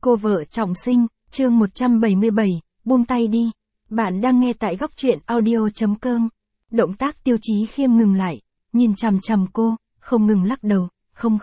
Cô vợ trọng sinh, chương 177, buông tay đi. Bạn đang nghe tại góc truyện audio.com. Động tác Tiêu Chí Khiêm ngừng lại, nhìn chằm chằm cô, không ngừng lắc đầu, không.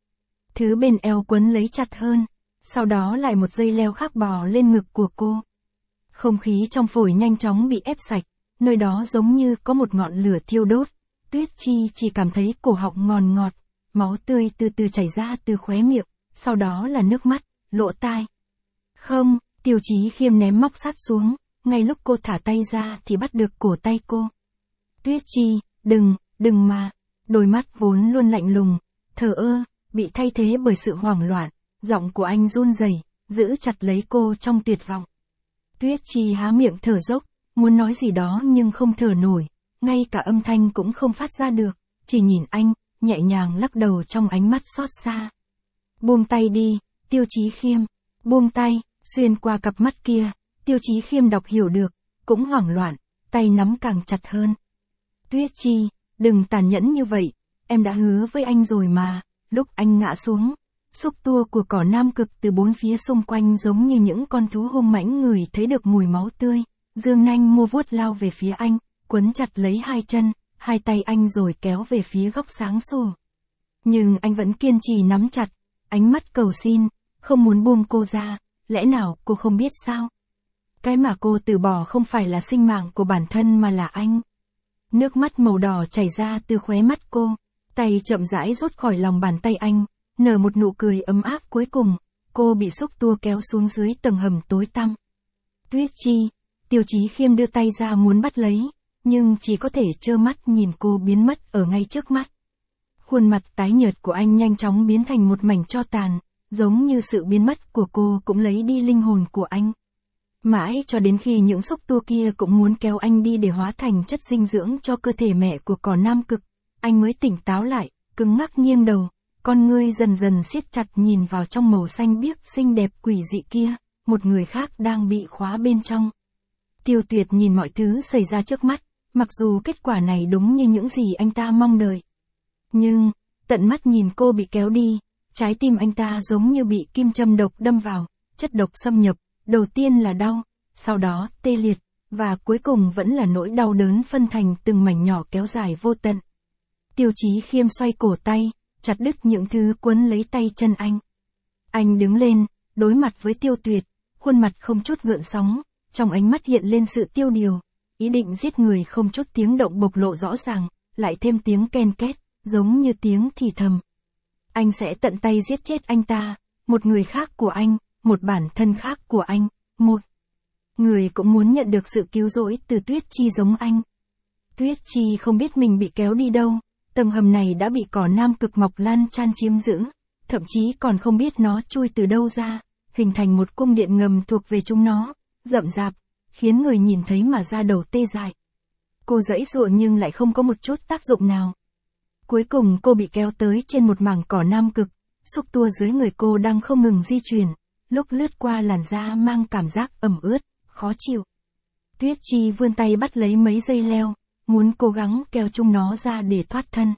Thứ bên eo quấn lấy chặt hơn, sau đó lại một dây leo khác bò lên ngực của cô. Không khí trong phổi nhanh chóng bị ép sạch, nơi đó giống như có một ngọn lửa thiêu đốt. Tuyết Chi chỉ cảm thấy cổ họng ngọt, máu tươi từ từ chảy ra từ khóe miệng, sau đó là nước mắt, lỗ tai. Không, Tiêu Chí Khiêm ném móc sắt xuống, ngay lúc cô thả tay ra thì bắt được cổ tay cô. Tuyết Chi, đừng mà. Đôi mắt vốn luôn lạnh lùng, thờ ơ, bị thay thế bởi sự hoảng loạn, giọng của anh run rẩy, giữ chặt lấy cô trong tuyệt vọng. Tuyết Chi há miệng thở dốc, muốn nói gì đó nhưng không thở nổi, ngay cả âm thanh cũng không phát ra được, chỉ nhìn anh, nhẹ nhàng lắc đầu trong ánh mắt xót xa. Buông tay đi, Tiêu Chí Khiêm, buông tay. Xuyên qua cặp mắt kia, Tiêu Chí Khiêm đọc hiểu được, cũng hoảng loạn, tay nắm càng chặt hơn. Tuyết Chi, đừng tàn nhẫn như vậy, em đã hứa với anh rồi mà. Lúc anh ngã xuống, xúc tua của cỏ Nam Cực từ bốn phía xung quanh giống như những con thú hung mãnh người thấy được mùi máu tươi, dương nanh mua vuốt lao về phía anh, quấn chặt lấy hai chân, hai tay anh rồi kéo về phía góc sáng sủa. Nhưng anh vẫn kiên trì nắm chặt, ánh mắt cầu xin, không muốn buông cô ra. Lẽ nào cô không biết sao? Cái mà cô từ bỏ không phải là sinh mạng của bản thân mà là anh. Nước mắt màu đỏ chảy ra từ khóe mắt cô, tay chậm rãi rút khỏi lòng bàn tay anh, nở một nụ cười ấm áp cuối cùng, cô bị xúc tua kéo xuống dưới tầng hầm tối tăm. Tuyết Chi, Tiêu Chí Khiêm đưa tay ra muốn bắt lấy, nhưng chỉ có thể trơ mắt nhìn cô biến mất ở ngay trước mắt. Khuôn mặt tái nhợt của anh nhanh chóng biến thành một mảnh tro tàn. Giống như sự biến mất của cô cũng lấy đi linh hồn của anh. Mãi cho đến khi những xúc tua kia cũng muốn kéo anh đi để hóa thành chất dinh dưỡng cho cơ thể mẹ của cỏ Nam Cực, anh mới tỉnh táo lại, cứng ngắc nghiêng đầu, con ngươi dần dần siết chặt nhìn vào trong màu xanh biếc xinh đẹp quỷ dị kia, một người khác đang bị khóa bên trong. Tiêu Tuyệt nhìn mọi thứ xảy ra trước mắt, mặc dù kết quả này đúng như những gì anh ta mong đợi. Nhưng, tận mắt nhìn cô bị kéo đi, trái tim anh ta giống như bị kim châm độc đâm vào, chất độc xâm nhập, đầu tiên là đau, sau đó tê liệt, và cuối cùng vẫn là nỗi đau đớn phân thành từng mảnh nhỏ kéo dài vô tận. Tiêu Chí Khiêm xoay cổ tay, chặt đứt những thứ quấn lấy tay chân anh. Anh đứng lên, đối mặt với Tiêu Tuyệt, khuôn mặt không chút gợn sóng, trong ánh mắt hiện lên sự tiêu điều, ý định giết người không chút tiếng động bộc lộ rõ ràng, lại thêm tiếng ken két, giống như tiếng thì thầm. Anh sẽ tận tay giết chết anh ta, một người khác của anh, một bản thân khác của anh, một người cũng muốn nhận được sự cứu rỗi từ Tuyết Chi giống anh. Tuyết Chi không biết mình bị kéo đi đâu, tầng hầm này đã bị cỏ Nam Cực mọc lan chan chiếm giữ, thậm chí còn không biết nó chui từ đâu ra, hình thành một cung điện ngầm thuộc về chúng nó, rậm rạp, khiến người nhìn thấy mà da đầu tê dại. Cô giãy giụa nhưng lại không có một chút tác dụng nào. Cuối cùng cô bị kéo tới trên một mảng cỏ Nam Cực, xúc tua dưới người cô đang không ngừng di chuyển, lúc lướt qua làn da mang cảm giác ẩm ướt, khó chịu. Tuyết Chi vươn tay bắt lấy mấy dây leo, muốn cố gắng kéo chúng nó ra để thoát thân.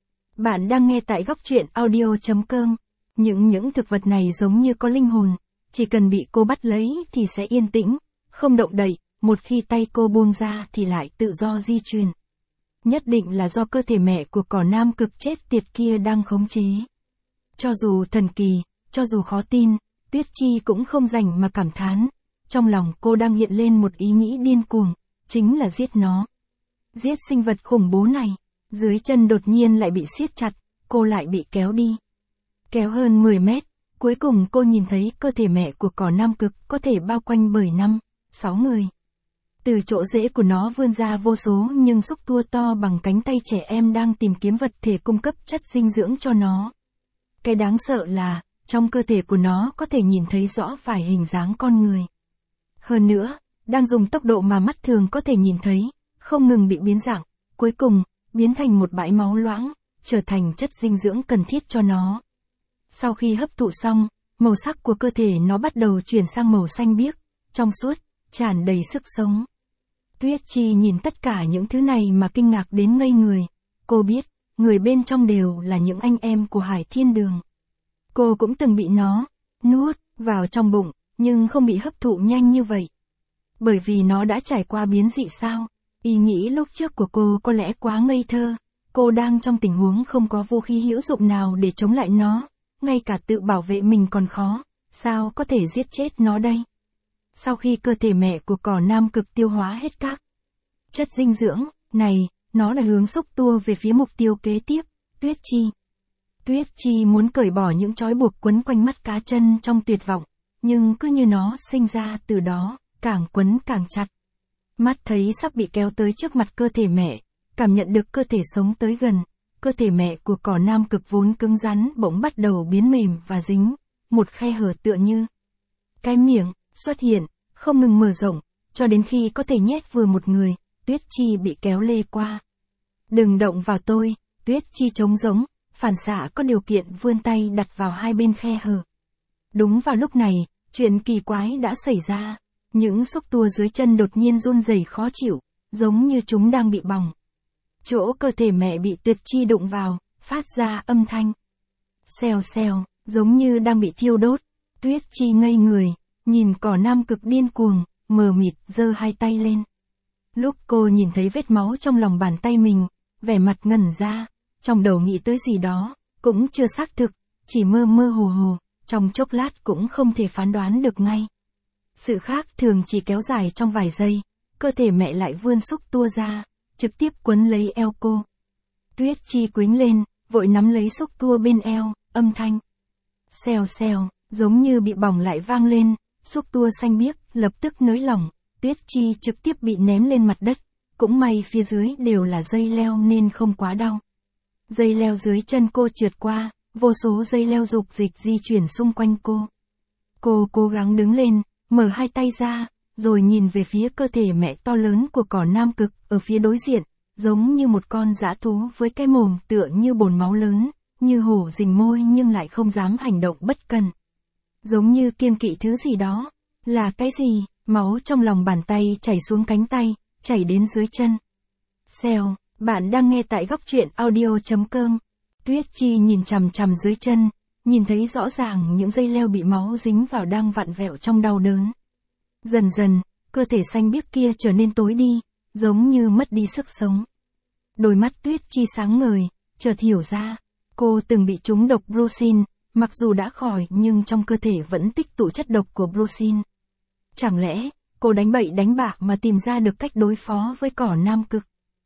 Bạn đang nghe tại góc truyện audio.com. Những thực vật này giống như có linh hồn, chỉ cần bị cô bắt lấy thì sẽ yên tĩnh, không động đậy, một khi tay cô buông ra thì lại tự do di chuyển. Nhất định là do cơ thể mẹ của cỏ Nam Cực chết tiệt kia đang khống chế. Cho dù thần kỳ, cho dù khó tin, Tuyết Chi cũng không rảnh mà cảm thán. Trong lòng cô đang hiện lên một ý nghĩ điên cuồng, chính là giết nó. Giết sinh vật khủng bố này. Dưới chân đột nhiên lại bị siết chặt, cô lại bị kéo đi. Kéo hơn 10 mét, cuối cùng cô nhìn thấy cơ thể mẹ của cỏ Nam Cực có thể bao quanh bởi 5-6 người. Từ chỗ rễ của nó vươn ra vô số nhưng xúc tua to bằng cánh tay trẻ em đang tìm kiếm vật thể cung cấp chất dinh dưỡng cho nó. Cái đáng sợ là, trong cơ thể của nó có thể nhìn thấy rõ vài hình dáng con người. Hơn nữa, đang dùng tốc độ mà mắt thường có thể nhìn thấy, không ngừng bị biến dạng, cuối cùng, biến thành một bãi máu loãng, trở thành chất dinh dưỡng cần thiết cho nó. Sau khi hấp thụ xong, màu sắc của cơ thể nó bắt đầu chuyển sang màu xanh biếc, trong suốt, tràn đầy sức sống. Tuyết Chi nhìn tất cả những thứ này mà kinh ngạc đến ngây người. Cô biết, người bên trong đều là những anh em của Hải Thiên Đường. Cô cũng từng bị nó nuốt vào trong bụng, nhưng không bị hấp thụ nhanh như vậy. Bởi vì nó đã trải qua biến dị sao? Ý nghĩ lúc trước của cô có lẽ quá ngây thơ. Cô đang trong tình huống không có vũ khí hữu dụng nào để chống lại nó, ngay cả tự bảo vệ mình còn khó, sao có thể giết chết nó đây? Sau khi cơ thể mẹ của cỏ nam cực tiêu hóa hết các chất dinh dưỡng này, nó đã hướng xúc tua về phía mục tiêu kế tiếp, Tuyết Chi. Tuyết Chi muốn cởi bỏ những trói buộc quấn quanh mắt cá chân trong tuyệt vọng, nhưng cứ như nó sinh ra từ đó, càng quấn càng chặt. Mắt thấy sắp bị kéo tới trước mặt cơ thể mẹ, cảm nhận được cơ thể sống tới gần, cơ thể mẹ của cỏ nam cực vốn cứng rắn bỗng bắt đầu biến mềm và dính, một khe hở tựa như cái miệng xuất hiện, không ngừng mở rộng, cho đến khi có thể nhét vừa một người, Tuyết Chi bị kéo lê qua. Đừng động vào tôi, Tuyết Chi trống giống, phản xạ có điều kiện vươn tay đặt vào hai bên khe hở. Đúng vào lúc này, chuyện kỳ quái đã xảy ra. Những xúc tua dưới chân đột nhiên run rẩy khó chịu, giống như chúng đang bị bỏng. Chỗ cơ thể mẹ bị Tuyết Chi đụng vào, phát ra âm thanh xèo xèo, giống như đang bị thiêu đốt. Tuyết Chi ngây người, nhìn cỏ nam cực điên cuồng, mờ mịt giơ hai tay lên. Lúc cô nhìn thấy vết máu trong lòng bàn tay mình, vẻ mặt ngẩn ra, trong đầu nghĩ tới gì đó, cũng chưa xác thực, chỉ mơ mơ hồ hồ, trong chốc lát cũng không thể phán đoán được ngay. Sự khác thường chỉ kéo dài trong vài giây, cơ thể mẹ lại vươn xúc tua ra, trực tiếp quấn lấy eo cô. Tuyết Chi quĩnh lên, vội nắm lấy xúc tua bên eo, âm thanh xèo xèo, giống như bị bỏng lại vang lên, xúc tua xanh biếc, lập tức nới lỏng, Tuyết Chi trực tiếp bị ném lên mặt đất, cũng may phía dưới đều là dây leo nên không quá đau. Dây leo dưới chân cô trượt qua, vô số dây leo dục dịch di chuyển xung quanh cô. Cô cố gắng đứng lên, mở hai tay ra, rồi nhìn về phía cơ thể mẹ to lớn của cỏ nam cực, ở phía đối diện, giống như một con dã thú với cái mồm tựa như bồn máu lớn, như hổ rình môi nhưng lại không dám hành động bất cần. Giống như kiêng kỵ thứ gì đó. Là cái gì? Máu trong lòng bàn tay chảy xuống cánh tay, chảy đến dưới chân. Xèo, bạn đang nghe tại góc truyện audio.com. Tuyết Chi nhìn chằm chằm dưới chân, nhìn thấy rõ ràng những dây leo bị máu dính vào đang vặn vẹo trong đau đớn. Dần dần, cơ thể xanh biếc kia trở nên tối đi, giống như mất đi sức sống. Đôi mắt Tuyết Chi sáng ngời, chợt hiểu ra, cô từng bị trúng độc brucin, mặc dù đã khỏi nhưng trong cơ thể vẫn tích tụ chất độc của brucin. Chẳng lẽ, cô đánh bậy đánh bạ mà tìm ra được cách đối phó với cỏ nam cực?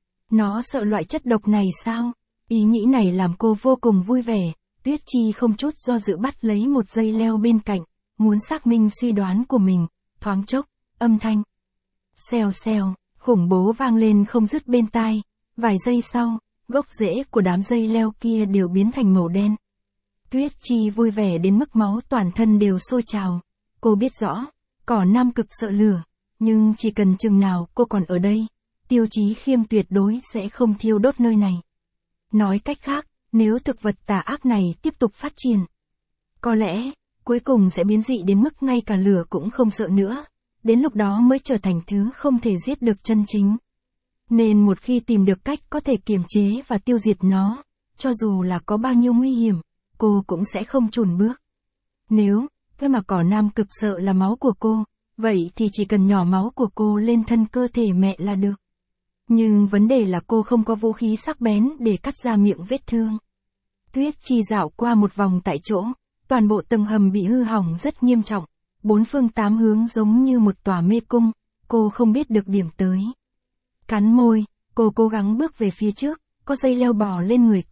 Nó sợ loại chất độc này sao? Ý nghĩ này làm cô vô cùng vui vẻ, Tuyết Chi không chút do dự bắt lấy một dây leo bên cạnh, muốn xác minh suy đoán của mình, thoáng chốc, âm thanh xèo xèo, khủng bố vang lên không dứt bên tai, vài giây sau, gốc rễ của đám dây leo kia đều biến thành màu đen. Tuyết Chi vui vẻ đến mức máu toàn thân đều sôi trào, cô biết rõ, cỏ nam cực sợ lửa, nhưng chỉ cần chừng nào cô còn ở đây, Tiêu Chí Khiêm tuyệt đối sẽ không thiêu đốt nơi này. Nói cách khác, nếu thực vật tà ác này tiếp tục phát triển, có lẽ, cuối cùng sẽ biến dị đến mức ngay cả lửa cũng không sợ nữa, đến lúc đó mới trở thành thứ không thể giết được chân chính. Nên một khi tìm được cách có thể kiềm chế và tiêu diệt nó, cho dù là có bao nhiêu nguy hiểm, cô cũng sẽ không chùn bước. Nếu, cái mà cỏ nam cực sợ là máu của cô, vậy thì chỉ cần nhỏ máu của cô lên thân cơ thể mẹ là được. Nhưng vấn đề là cô không có vũ khí sắc bén để cắt ra miệng vết thương. Tuyết Chi dạo qua một vòng tại chỗ, toàn bộ tầng hầm bị hư hỏng rất nghiêm trọng, bốn phương tám hướng giống như một tòa mê cung, cô không biết được điểm tới. Cắn môi, cô cố gắng bước về phía trước, có dây leo bò lên người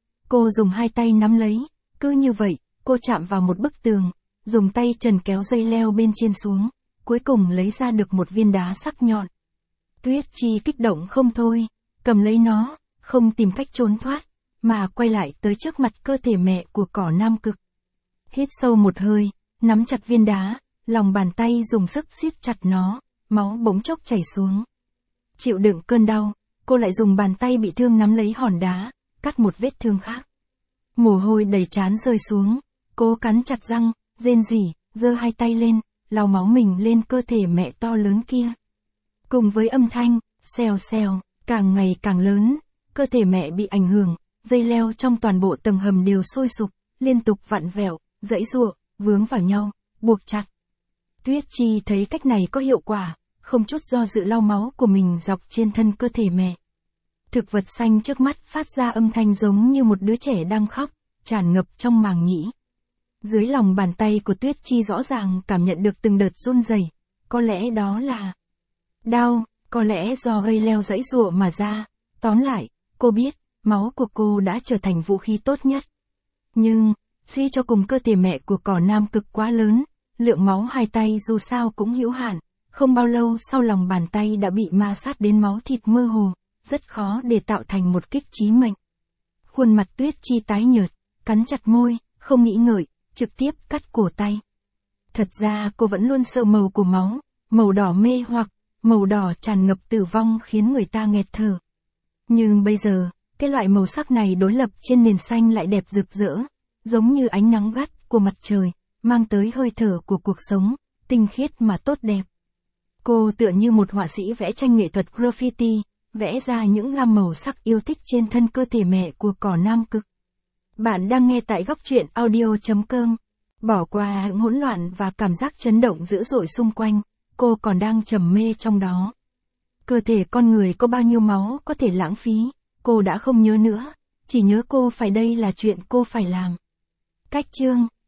cô dùng hai tay nắm lấy, cứ như vậy, cô chạm vào một bức tường, dùng tay trần kéo dây leo bên trên xuống, cuối cùng lấy ra được một viên đá sắc nhọn. Tuyết Chi kích động không thôi, cầm lấy nó, không tìm cách trốn thoát, mà quay lại tới trước mặt cơ thể mẹ của cỏ nam cực. Hít sâu một hơi, nắm chặt viên đá, lòng bàn tay dùng sức siết chặt nó, máu bỗng chốc chảy xuống. Chịu đựng cơn đau, cô lại dùng bàn tay bị thương nắm lấy hòn đá, cắt một vết thương khác. Mồ hôi đầy trán rơi xuống, cô cắn chặt răng, rên rỉ, giơ hai tay lên, lau máu mình lên cơ thể mẹ to lớn kia. Cùng với âm thanh, xèo xèo, càng ngày càng lớn, cơ thể mẹ bị ảnh hưởng, dây leo trong toàn bộ tầng hầm đều sôi sục, liên tục vặn vẹo, giãy giụa, vướng vào nhau, buộc chặt. Tuyết Chi thấy cách này có hiệu quả, không chút do dự lau máu của mình dọc trên thân cơ thể mẹ. Thực vật xanh trước mắt phát ra âm thanh giống như một đứa trẻ đang khóc, tràn ngập trong màng nhĩ. Dưới lòng bàn tay của Tuyết Chi rõ ràng cảm nhận được từng đợt run rẩy, có lẽ đó là đau, có lẽ do gây leo giãy giụa mà ra. Tóm lại, cô biết, máu của cô đã trở thành vũ khí tốt nhất. Nhưng, suy cho cùng cơ thể mẹ của cỏ Nam Cực quá lớn, lượng máu hai tay dù sao cũng hữu hạn, không bao lâu sau lòng bàn tay đã bị ma sát đến máu thịt mơ hồ, rất khó để tạo thành một kích chí mệnh. Khuôn mặt Tuyết Chi tái nhợt, cắn chặt môi, không nghĩ ngợi, trực tiếp cắt cổ tay. Thật ra cô vẫn luôn sợ màu của máu, màu đỏ mê hoặc, màu đỏ tràn ngập tử vong khiến người ta nghẹt thở. Nhưng bây giờ, cái loại màu sắc này đối lập trên nền xanh lại đẹp rực rỡ, giống như ánh nắng gắt của mặt trời, mang tới hơi thở của cuộc sống, tinh khiết mà tốt đẹp. Cô tựa như một họa sĩ vẽ tranh nghệ thuật graffiti, vẽ ra những gam màu sắc yêu thích trên thân cơ thể mẹ của cỏ Nam Cực. Bạn đang nghe tại góc truyện audio.com. Bỏ qua những hỗn loạn và cảm giác chấn động dữ dội xung quanh, cô còn đang trầm mê trong đó. Cơ thể con người có bao nhiêu máu có thể lãng phí, cô đã không nhớ nữa, chỉ nhớ cô phải đây là chuyện cô phải làm. Cách chương